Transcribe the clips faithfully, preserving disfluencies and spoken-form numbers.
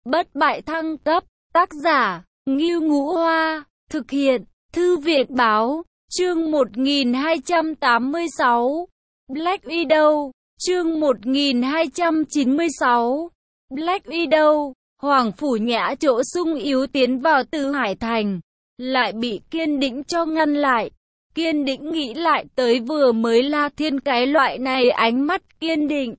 Bất bại thăng cấp, tác giả, Ngưu Ngũ Hoa, thực hiện, Thư viện báo, chương một nghìn hai trăm tám mươi sáu, Black Widow, chương một nghìn hai trăm chín mươi sáu, Black Widow, Hoàng Phủ Nhã chỗ sung yếu tiến vào Từ Hải Thành, lại bị Kiên Đĩnh cho ngăn lại. Kiên Đĩnh nghĩ lại tới vừa mới La Thiên cái loại này ánh mắt kiên định.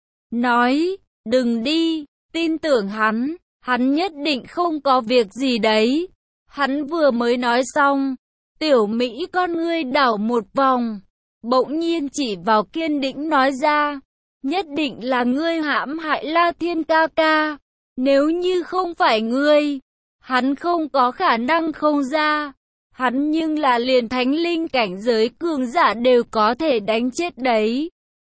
Nói, đừng đi, tin tưởng hắn, hắn nhất định không có việc gì đấy. Hắn vừa mới nói xong, Tiểu Mỹ con ngươi đảo một vòng, bỗng nhiên chỉ vào Kiên Đĩnh nói ra, nhất định là ngươi hãm hại La Thiên ca ca, nếu như không phải ngươi, hắn không có khả năng không ra. Hắn nhưng là liền thánh linh cảnh giới cường giả đều có thể đánh chết đấy.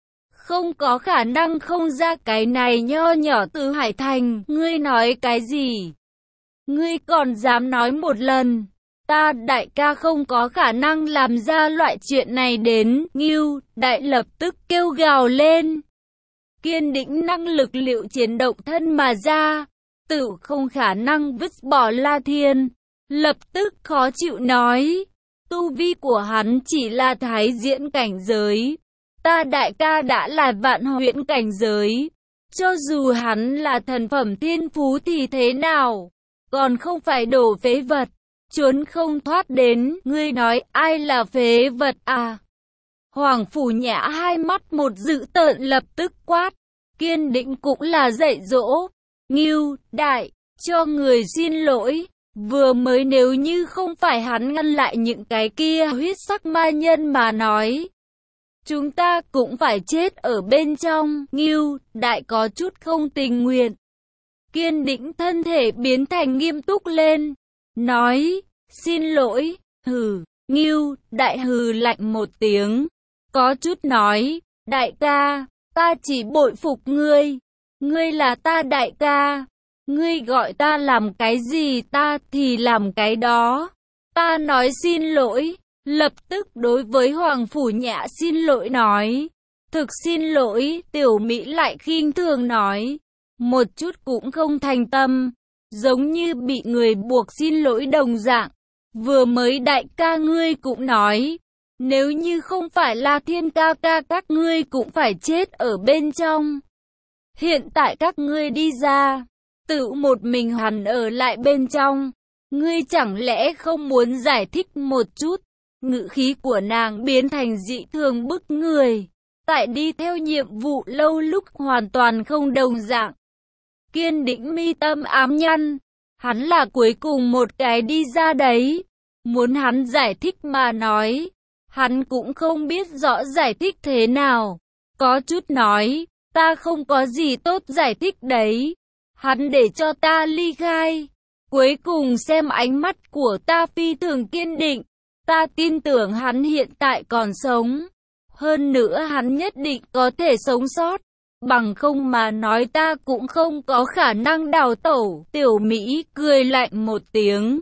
Không có khả năng không ra cái này nho nhỏ Từ Hải Thành, ngươi nói cái gì? Ngươi còn dám nói một lần, ta đại ca không có khả năng làm ra loại chuyện này đến, Ngưu Đại lập tức kêu gào lên. Kiên Đĩnh năng lực liệu chiến động thân mà ra, tự không khả năng vứt bỏ La Thiên. Lập tức khó chịu nói, tu vi của hắn chỉ là thái diễn cảnh giới, ta đại ca đã là vạn huyễn cảnh giới, cho dù hắn là thần phẩm thiên phú thì thế nào, còn không phải đổ phế vật, trốn không thoát đến, ngươi nói ai là phế vật à? Hoàng Phủ Nhã hai mắt một dữ tợn lập tức quát, Kiên Đĩnh cũng là dạy dỗ, Ngưu Đại, cho người xin lỗi. Vừa mới nếu như không phải hắn ngăn lại những cái kia huyết sắc ma nhân mà nói, chúng ta cũng phải chết ở bên trong. Ngưu Đại có chút không tình nguyện. Kiên Đĩnh thân thể biến thành nghiêm túc lên, nói, xin lỗi, hừ. Ngưu Đại hừ lạnh một tiếng, có chút nói, đại ca, ta chỉ bội phục ngươi, ngươi là ta đại ca. Ngươi gọi ta làm cái gì ta thì làm cái đó. Ta nói xin lỗi, lập tức đối với Hoàng Phủ Nhã xin lỗi nói. Thực xin lỗi, Tiểu Mỹ lại khinh thường nói. Một chút cũng không thành tâm, giống như bị người buộc xin lỗi đồng dạng. Vừa mới đại ca ngươi cũng nói, nếu như không phải La Thiên ca ca các ngươi cũng phải chết ở bên trong. Hiện tại các ngươi đi ra, tự một mình hắn ở lại bên trong, ngươi chẳng lẽ không muốn giải thích một chút? Ngữ khí của nàng biến thành dị thường bức người, tại đi theo nhiệm vụ lâu lúc hoàn toàn không đồng dạng. Kiên Đĩnh mi tâm ám nhăn, hắn là cuối cùng một cái đi ra đấy, muốn hắn giải thích mà nói, hắn cũng không biết rõ giải thích thế nào, có chút nói, ta không có gì tốt giải thích đấy. Hắn để cho ta ly khai, cuối cùng xem ánh mắt của ta phi thường kiên định, ta tin tưởng hắn hiện tại còn sống, hơn nữa hắn nhất định có thể sống sót, bằng không mà nói ta cũng không có khả năng đào tẩu. Tiểu Mỹ cười lạnh một tiếng,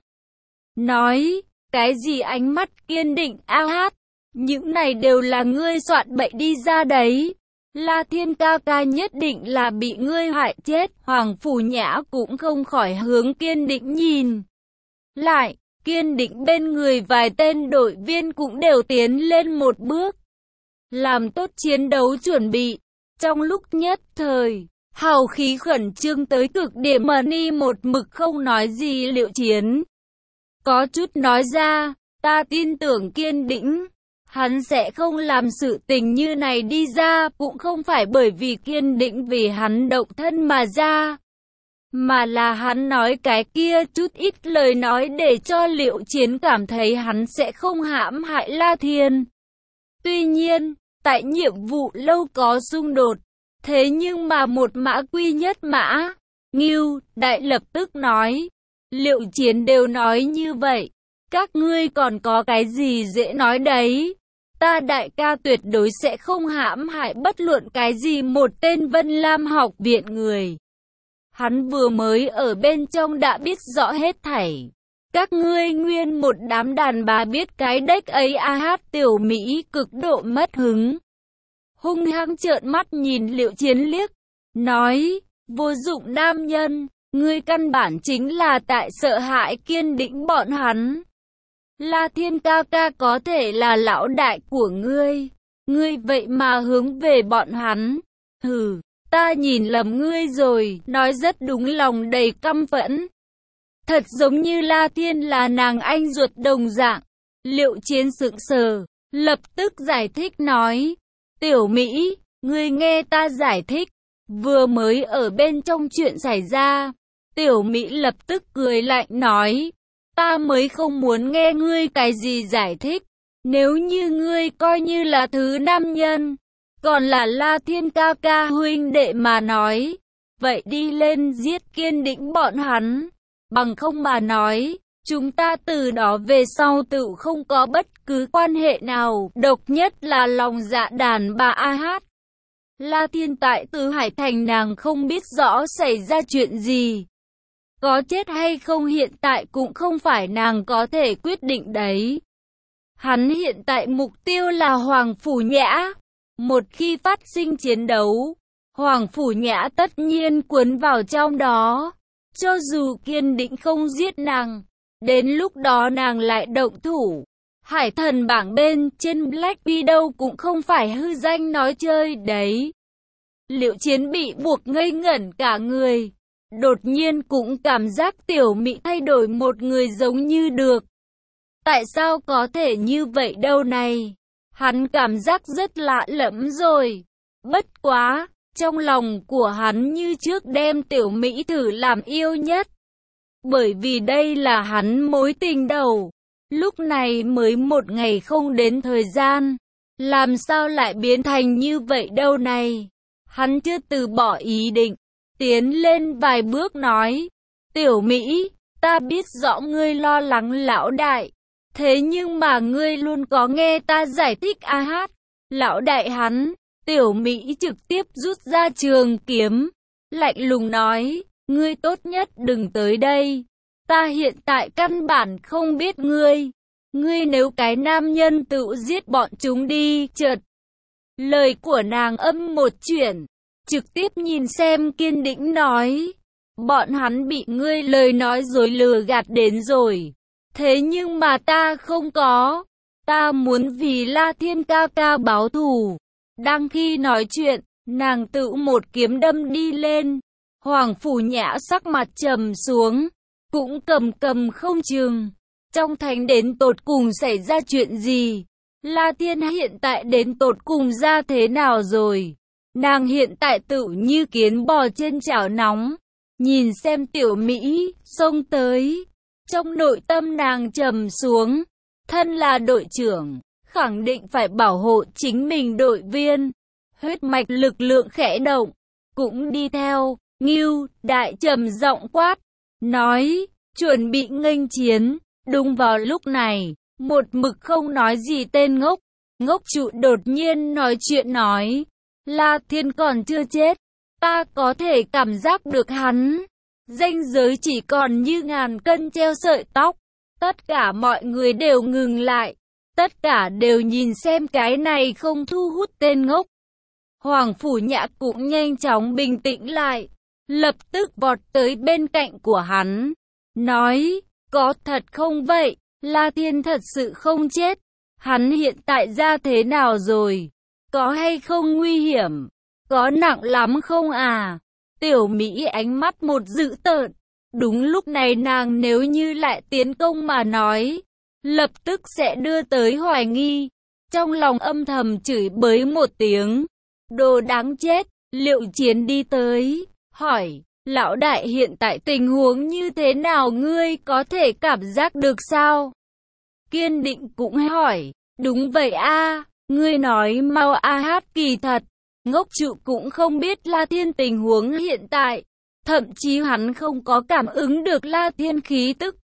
nói, cái gì ánh mắt kiên định a hát, những này đều là ngươi soạn bậy đi ra đấy. La Thiên ca ca nhất định là bị ngươi hại chết. Hoàng Phủ Nhã cũng không khỏi hướng Kiên Đĩnh nhìn lại. Kiên Đĩnh bên người vài tên đội viên cũng đều tiến lên một bước, làm tốt chiến đấu chuẩn bị. Trong lúc nhất thời, hào khí khẩn trương tới cực điểm, Mani một mực không nói gì liệu chiến. Có chút nói ra, ta tin tưởng Kiên Đĩnh, hắn sẽ không làm sự tình như này đi ra, cũng không phải bởi vì Kiên Đĩnh vì hắn động thân mà ra, mà là hắn nói cái kia chút ít lời nói để cho Liệu Chiến cảm thấy hắn sẽ không hãm hại La Thiên. Tuy nhiên, tại nhiệm vụ lâu có xung đột, thế nhưng mà một mã quy nhất mã. Ngưu Đại lập tức nói, Liệu Chiến đều nói như vậy, các ngươi còn có cái gì dễ nói đấy. Ta đại ca tuyệt đối sẽ không hãm hại bất luận cái gì một tên Vân Lam học viện người. Hắn vừa mới ở bên trong đã biết rõ hết thảy. Các ngươi nguyên một đám đàn bà biết cái đếch ấy a hát. Tiểu Mỹ cực độ mất hứng, hung hăng trợn mắt nhìn Liệu Chiến liếc, nói, vô dụng nam nhân, ngươi căn bản chính là tại sợ hãi Kiên Đĩnh bọn hắn. La Thiên ca ca có thể là lão đại của ngươi, ngươi vậy mà hướng về bọn hắn. Hừ, ta nhìn lầm ngươi rồi, nói rất đúng, lòng đầy căm phẫn. Thật giống như La Thiên là nàng anh ruột đồng dạng. Liệu Chiến sững sờ, lập tức giải thích nói, Tiểu Mỹ, ngươi nghe ta giải thích, vừa mới ở bên trong chuyện xảy ra. Tiểu Mỹ lập tức cười lạnh nói, ta mới không muốn nghe ngươi cái gì giải thích, nếu như ngươi coi như là thứ nam nhân, còn là La Thiên ca ca huynh đệ mà nói, vậy đi lên giết Kiên Đĩnh bọn hắn, bằng không mà nói, chúng ta từ đó về sau tự không có bất cứ quan hệ nào, độc nhất là lòng dạ đàn bà a hát. La Thiên tại Tứ Hải Thành nàng không biết rõ xảy ra chuyện gì. Có chết hay không hiện tại cũng không phải nàng có thể quyết định đấy. Hắn hiện tại mục tiêu là Hoàng Phủ Nhã. Một khi phát sinh chiến đấu, Hoàng Phủ Nhã tất nhiên cuốn vào trong đó. Cho dù Kiên Đĩnh không giết nàng, đến lúc đó nàng lại động thủ. Hải thần bảng bên trên Black Widow cũng không phải hư danh nói chơi đấy. Liệu Chiến bị buộc ngây ngẩn cả người. Đột nhiên cũng cảm giác Tiểu Mỹ thay đổi một người giống như được. Tại sao có thể như vậy đâu này? Hắn cảm giác rất lạ lẫm rồi. Bất quá, trong lòng của hắn như trước đem Tiểu Mỹ thử làm yêu nhất. Bởi vì đây là hắn mối tình đầu. Lúc này mới một ngày không đến thời gian. Làm sao lại biến thành như vậy đâu này? Hắn chưa từ bỏ ý định. Tiến lên vài bước nói, Tiểu Mỹ, ta biết rõ ngươi lo lắng lão đại, thế nhưng mà ngươi luôn có nghe ta giải thích a hát. Lão đại hắn, Tiểu Mỹ trực tiếp rút ra trường kiếm, lạnh lùng nói, ngươi tốt nhất đừng tới đây, ta hiện tại căn bản không biết ngươi, ngươi nếu cái nam nhân tự giết bọn chúng đi, chợt. Lời của nàng âm một chuyển. Trực tiếp nhìn xem Kiên Đĩnh nói, bọn hắn bị ngươi lời nói dối lừa gạt đến rồi, thế nhưng mà ta không có, ta muốn vì La Thiên ca ca báo thù. Đang khi nói chuyện, nàng tự một kiếm đâm đi lên, Hoàng Phủ Nhã sắc mặt trầm xuống, cũng cầm cầm không chừng, trong thành đến tột cùng xảy ra chuyện gì, La Thiên hiện tại đến tột cùng ra thế nào rồi. Nàng hiện tại tự như kiến bò trên chảo nóng, nhìn xem Tiểu Mỹ xông tới, trong nội tâm nàng trầm xuống, thân là đội trưởng, khẳng định phải bảo hộ chính mình đội viên. Huyết mạch lực lượng khẽ động, cũng đi theo. Ngưu Đại trầm giọng quát, nói, chuẩn bị nghênh chiến. Đúng vào lúc này, một mực không nói gì tên ngốc, ngốc trụ đột nhiên nói chuyện nói, La Thiên còn chưa chết, ta có thể cảm giác được hắn. Ranh giới chỉ còn như ngàn cân treo sợi tóc. Tất cả mọi người đều ngừng lại. Tất cả đều nhìn xem cái này không thu hút tên ngốc. Hoàng Phủ Nhã cũng nhanh chóng bình tĩnh lại. Lập tức vọt tới bên cạnh của hắn. Nói, có thật không vậy? La Thiên thật sự không chết. Hắn hiện tại ra thế nào rồi? Có hay không nguy hiểm? Có nặng lắm không à? Tiểu Mỹ ánh mắt một dữ tợn. Đúng lúc này nàng nếu như lại tiến công mà nói, lập tức sẽ đưa tới hoài nghi. Trong lòng âm thầm chửi bới một tiếng. Đồ đáng chết. Liệu Chiến đi tới, hỏi, lão đại hiện tại tình huống như thế nào ngươi có thể cảm giác được sao? Kiên Định cũng hỏi, đúng vậy a, ngươi nói mau a hát. Kỳ thật, ngốc trụ cũng không biết La Thiên tình huống hiện tại, thậm chí hắn không có cảm ứng được La Thiên khí tức.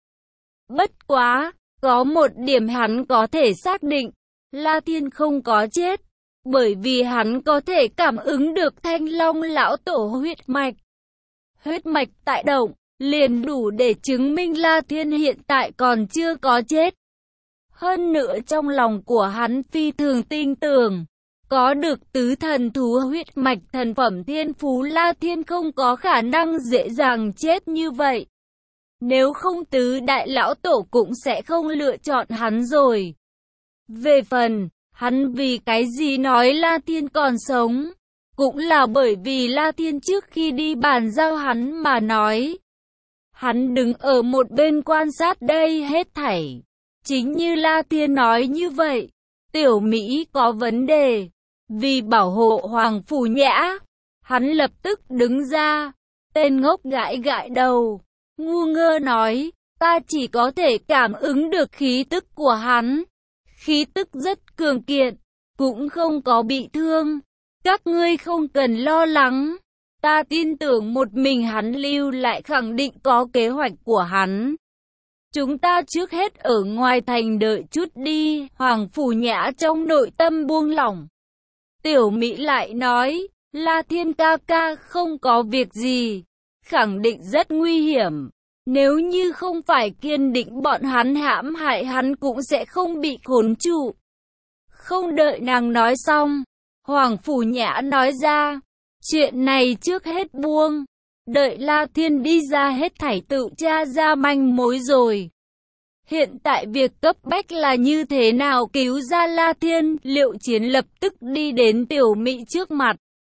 Bất quá, có một điểm hắn có thể xác định, La Thiên không có chết, bởi vì hắn có thể cảm ứng được Thanh Long lão tổ huyết mạch. Huyết mạch tại động, liền đủ để chứng minh La Thiên hiện tại còn chưa có chết. Hơn nữa trong lòng của hắn phi thường tin tưởng, Có được tứ thần thú huyết mạch thần phẩm thiên phú, La Thiên không có khả năng dễ dàng chết như vậy. Nếu không tứ đại lão tổ cũng sẽ không lựa chọn hắn rồi. Về phần, hắn vì cái gì nói La Thiên còn sống, cũng là bởi vì La Thiên trước khi đi bàn giao hắn mà nói. Hắn đứng ở một bên quan sát đây hết thảy. Chính như La Thiên nói như vậy, Tiểu Mỹ có vấn đề. Vì bảo hộ Hoàng Phủ Nhã, hắn lập tức đứng ra. Tên ngốc gãi gãi đầu, ngu ngơ nói, ta chỉ có thể cảm ứng được khí tức của hắn. Khí tức rất cường kiện, cũng không có bị thương. Các ngươi không cần lo lắng. Ta tin tưởng một mình hắn lưu lại khẳng định có kế hoạch của hắn. Chúng ta trước hết ở ngoài thành đợi chút đi. Hoàng Phủ Nhã trong nội tâm buông lỏng. Tiểu Mỹ lại nói, La Thiên ca ca không có việc gì, khẳng định rất nguy hiểm. Nếu như không phải kiên định bọn hắn hãm hại hắn cũng sẽ không bị khốn trụ. Không đợi nàng nói xong, Hoàng Phủ Nhã nói ra, chuyện này trước hết buông, đợi La Thiên đi ra hết thảy tự tra ra manh mối rồi. Hiện tại việc cấp bách là như thế nào cứu ra La Thiên. Liệu Chiến lập tức đi đến Tiểu Mỹ trước mặt,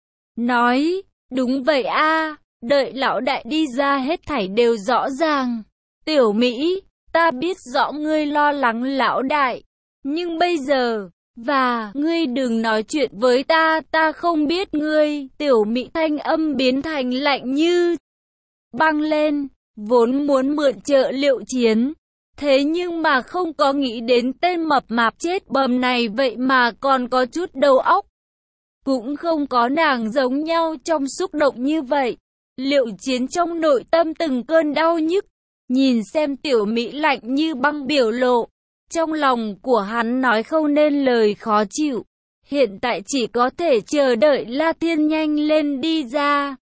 nói, đúng vậy a, đợi lão đại đi ra hết thảy đều rõ ràng. Tiểu Mỹ, ta biết rõ ngươi lo lắng lão đại, nhưng bây giờ, và, ngươi đừng nói chuyện với ta, ta không biết ngươi. Tiểu Mỹ thanh âm biến thành lạnh như băng lên, vốn muốn mượn trợ Liệu Chiến. Thế nhưng mà không có nghĩ đến tên mập mạp chết bầm này vậy mà còn có chút đầu óc. Cũng không có nàng giống nhau trong xúc động như vậy. Liệu Chiến trong nội tâm từng cơn đau nhức, nhìn xem Tiểu Mỹ lạnh như băng biểu lộ. Trong lòng của hắn nói không nên lời khó chịu. Hiện tại chỉ có thể chờ đợi La Thiên nhanh lên đi ra.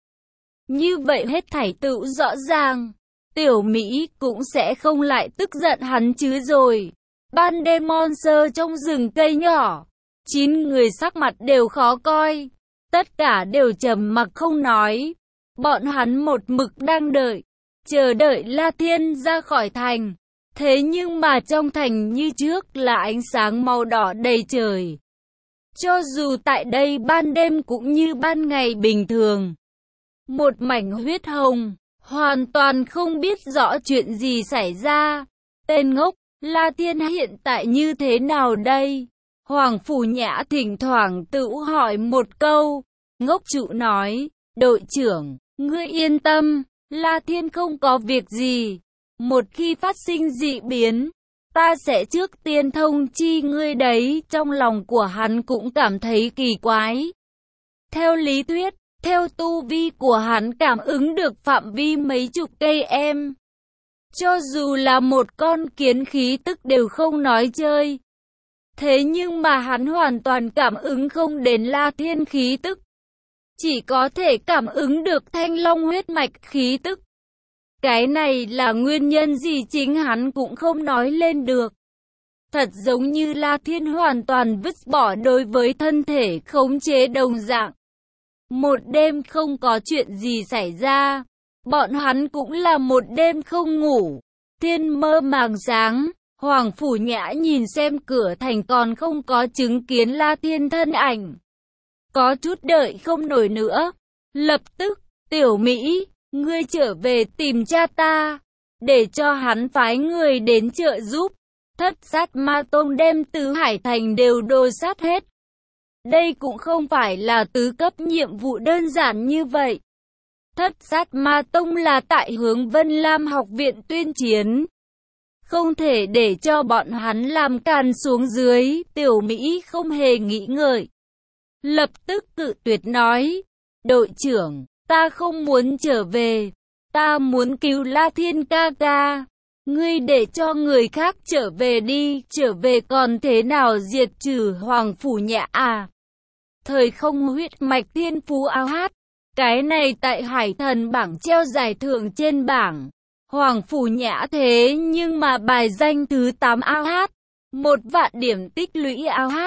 Như vậy hết thảy tự rõ ràng. Tiểu Mỹ cũng sẽ không lại tức giận hắn chứ rồi. Ban đêm monster trong rừng cây nhỏ. Chín người sắc mặt đều khó coi. Tất cả đều trầm mặc không nói. Bọn hắn một mực đang đợi. Chờ đợi La Thiên ra khỏi thành. Thế nhưng mà trong thành như trước là ánh sáng màu đỏ đầy trời. Cho dù tại đây ban đêm cũng như ban ngày bình thường. Một mảnh huyết hồng. Hoàn toàn không biết rõ chuyện gì xảy ra. Tên ngốc, La Thiên hiện tại như thế nào đây? Hoàng Phủ Nhã thỉnh thoảng tự hỏi một câu. Ngốc trụ nói, đội trưởng, ngươi yên tâm, La Thiên không có việc gì. Một khi phát sinh dị biến, ta sẽ trước tiên thông chi ngươi đấy. Trong lòng của hắn cũng cảm thấy kỳ quái. Theo lý thuyết, theo tu vi của hắn cảm ứng được phạm vi mấy chục cây em. Cho dù là một con kiến khí tức đều không nói chơi. Thế nhưng mà hắn hoàn toàn cảm ứng không đến La Thiên khí tức. Chỉ có thể cảm ứng được Thanh Long huyết mạch khí tức. Cái này là nguyên nhân gì chính hắn cũng không nói lên được. Thật giống như La Thiên hoàn toàn vứt bỏ đối với thân thể khống chế đồng dạng. Một đêm không có chuyện gì xảy ra. Bọn hắn cũng là một đêm không ngủ. Thiên mơ màng sáng. Hoàng Phủ Nhã nhìn xem cửa thành còn không có chứng kiến La Thiên thân ảnh. Có chút đợi không nổi nữa. Lập tức, Tiểu Mỹ, ngươi trở về tìm cha ta. Để cho hắn phái người đến trợ giúp. Thất sát ma tông đem tứ hải thành đều đồ sát hết. Đây cũng không phải là tứ cấp nhiệm vụ đơn giản như vậy. Thất sát ma tông là tại hướng Vân Lam học viện tuyên chiến. Không thể để cho bọn hắn làm càn xuống dưới. Tiểu Mỹ không hề nghĩ ngợi. Lập tức cự tuyệt nói. Đội trưởng, ta không muốn trở về. Ta muốn cứu La Thiên ca ca. Ngươi để cho người khác trở về đi. Trở về còn thế nào diệt trừ Hoàng Phủ Nhã à? Thời không huyết mạch thiên phú ao hát. Cái này tại Hải Thần bảng treo giải thưởng trên bảng. Hoàng Phủ Nhã thế nhưng mà bài danh thứ tám ao hát. Một vạn điểm tích lũy ao hát.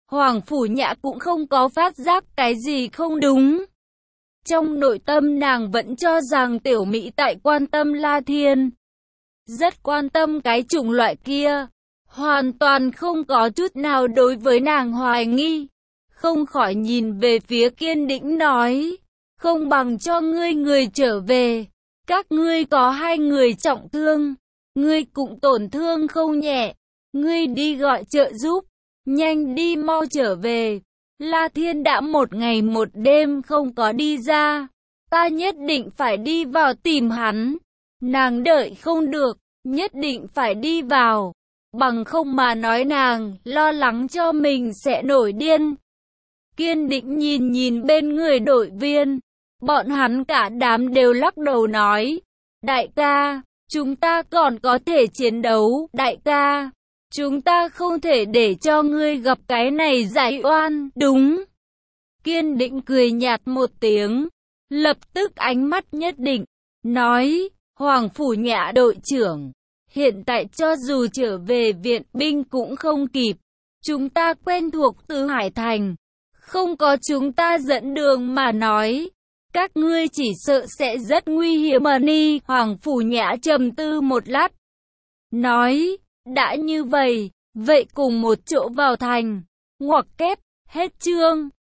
Hoàng Phủ Nhã cũng không có phát giác cái gì không đúng. Trong nội tâm nàng vẫn cho rằng Tiểu Mỹ tại quan tâm La Thiên. Rất quan tâm cái chủng loại kia. Hoàn toàn không có chút nào đối với nàng hoài nghi. Không khỏi nhìn về phía Kiên Đĩnh nói. Không bằng cho ngươi người trở về. Các ngươi có hai người trọng thương. Ngươi cũng tổn thương không nhẹ. Ngươi đi gọi trợ giúp. Nhanh đi mau trở về. La Thiên đã một ngày một đêm không có đi ra. Ta nhất định phải đi vào tìm hắn. Nàng đợi không được. Nhất định phải đi vào. Bằng không mà nói nàng lo lắng cho mình sẽ nổi điên. Kiên Định nhìn nhìn bên người đội viên. Bọn hắn cả đám đều lắc đầu nói. Đại ca, chúng ta còn có thể chiến đấu. Đại ca, chúng ta không thể để cho ngươi gặp cái này giải oan. Đúng. Kiên Định cười nhạt một tiếng. Lập tức ánh mắt nhất định. Nói, Hoàng Phủ Nhã đội trưởng. Hiện tại cho dù trở về viện binh cũng không kịp. Chúng ta quen thuộc từ Hải Thành. Không có chúng ta dẫn đường mà nói. Các ngươi chỉ sợ sẽ rất nguy hiểm mà ni. Hoàng Phủ Nhã trầm tư một lát. Nói, đã như vậy, vậy cùng một chỗ vào thành. Ngoặc kép, hết chương.